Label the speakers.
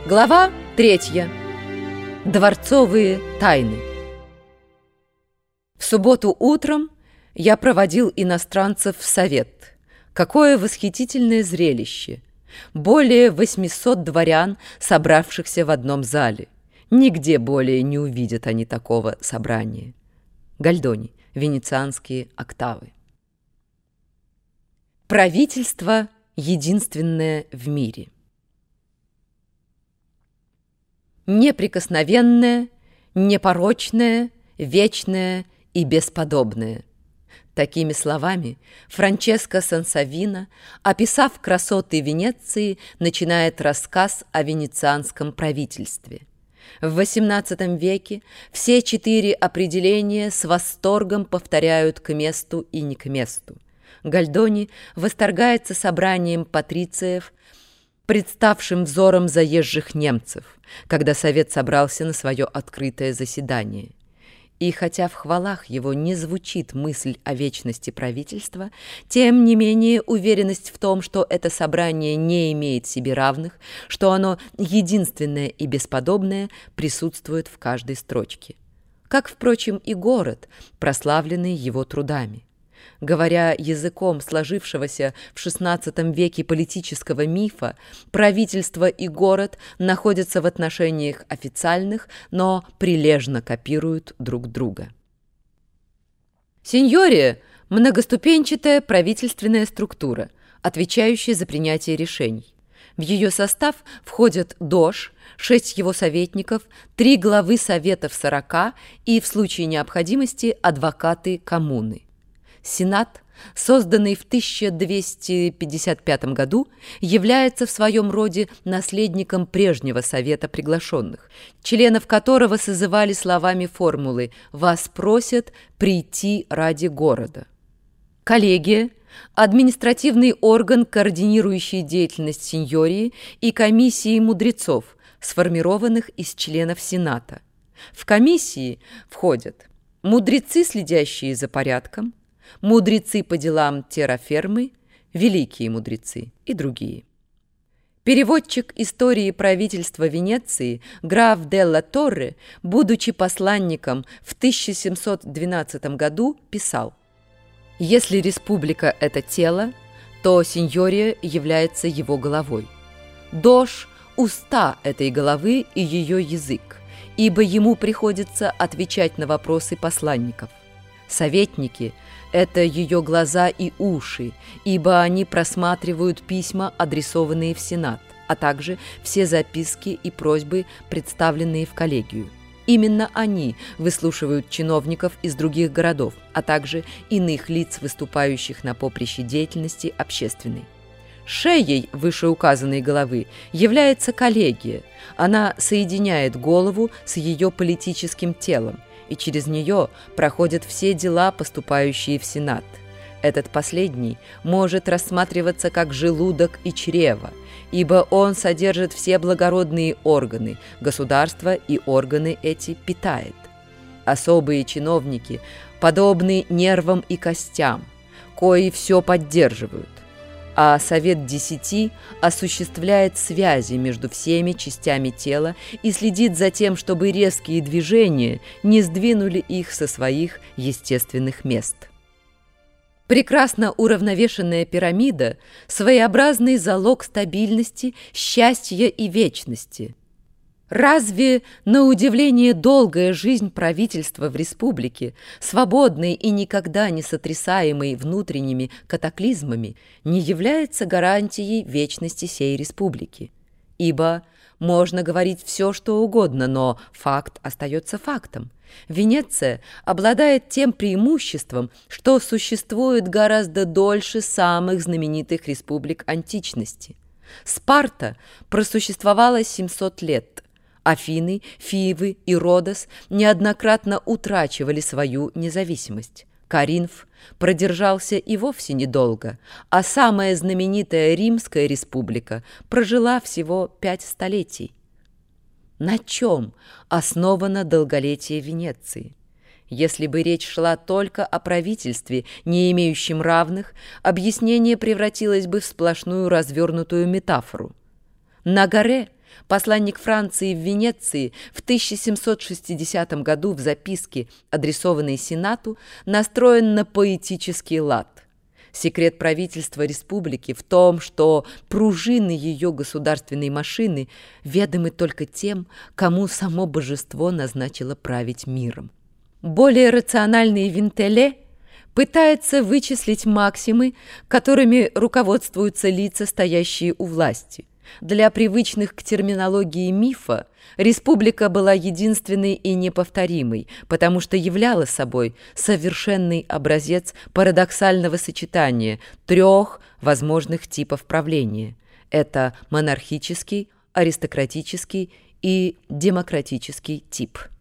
Speaker 1: Глава 3. Дворцовые тайны. В субботу утром я проводил иностранцев в совет. Какое восхитительное зрелище! Более 800 дворян, собравшихся в одном зале. Нигде более не увидят они такого собрания. Гальдони. Венецианские октавы. Правительство единственное в мире. Неприкосновенное, непорочное, вечное и бесподобное. Такими словами Франческо Сансовино, описав красоты Венеции, начинает рассказ о венецианском правительстве. В XVIII веке все 4 определения с восторгом повторяют к месту и не к месту. Гальдони восторгается собранием патрициев, представшим взором заезжих немцев, когда совет собрался на свое открытое заседание. И хотя в хвалах его не звучит мысль о вечности правительства, тем не менее уверенность в том, что это собрание не имеет себе равных, что оно единственное и бесподобное, присутствует в каждой строчке. Как, впрочем, и город, прославленный его трудами. Говоря языком сложившегося в XVI веке политического мифа, правительство и город находятся в отношениях официальных, но прилежно копируют друг друга. Синьория – многоступенчатая правительственная структура, отвечающая за принятие решений. В ее состав входят дож, 6 его советников, 3 главы советов 40 и, в случае необходимости, адвокаты коммуны. Сенат, созданный в 1255 году, является в своем роде наследником прежнего совета приглашенных, членов которого созывали словами формулы «Вас просят прийти ради города». Коллегия – административный орган, координирующий деятельность синьории, и комиссии мудрецов, сформированных из членов Сената. В комиссии входят мудрецы, следящие за порядком, мудрецы по делам террафермы, великие мудрецы и другие. Переводчик истории правительства Венеции граф Делла Торре, будучи посланником в 1712 году, писал: «Если республика – это тело, то синьория является его головой. Дож – уста этой головы и ее язык, ибо ему приходится отвечать на вопросы посланников. Советники – это ее глаза и уши, ибо они просматривают письма, адресованные в Сенат, а также все записки и просьбы, представленные в коллегию. Именно они выслушивают чиновников из других городов, а также иных лиц, выступающих на поприще деятельности общественной. Шеей вышеуказанной головы является коллегия. Она соединяет голову с ее политическим телом, и через нее проходят все дела, поступающие в Сенат. Этот последний может рассматриваться как желудок и чрево, ибо он содержит все благородные органы, государство и органы эти питает. Особые чиновники подобны нервам и костям, кои все поддерживают, а Совет 10 осуществляет связи между всеми частями тела и следит за тем, чтобы резкие движения не сдвинули их со своих естественных мест. Прекрасно уравновешенная пирамида – своеобразный залог стабильности, счастья и вечности. Разве, на удивление, долгая жизнь правительства в республике, свободной и никогда не сотрясаемой внутренними катаклизмами, не является гарантией вечности сей республики? Ибо можно говорить все, что угодно, но факт остается фактом. Венеция обладает тем преимуществом, что существует гораздо дольше самых знаменитых республик античности. Спарта просуществовала 700 лет. Афины, Фивы и Родос неоднократно утрачивали свою независимость. Коринф продержался и вовсе недолго, а самая знаменитая Римская республика прожила всего 5 столетий. На чем основано долголетие Венеции? Если бы речь шла только о правительстве, не имеющем равных, объяснение превратилось бы в сплошную развернутую метафору. На горе Посланник Франции в Венеции в 1760 году в записке, адресованной Сенату, настроен на поэтический лад. Секрет правительства республики в том, что пружины ее государственной машины ведомы только тем, кому само божество назначило править миром. Более рациональный Винтеле пытается вычислить максимы, которыми руководствуются лица, стоящие у власти. Для привычных к терминологии мифа республика была единственной и неповторимой, потому что являла собой совершенный образец парадоксального сочетания трех возможных типов правления. Это монархический, аристократический и демократический тип.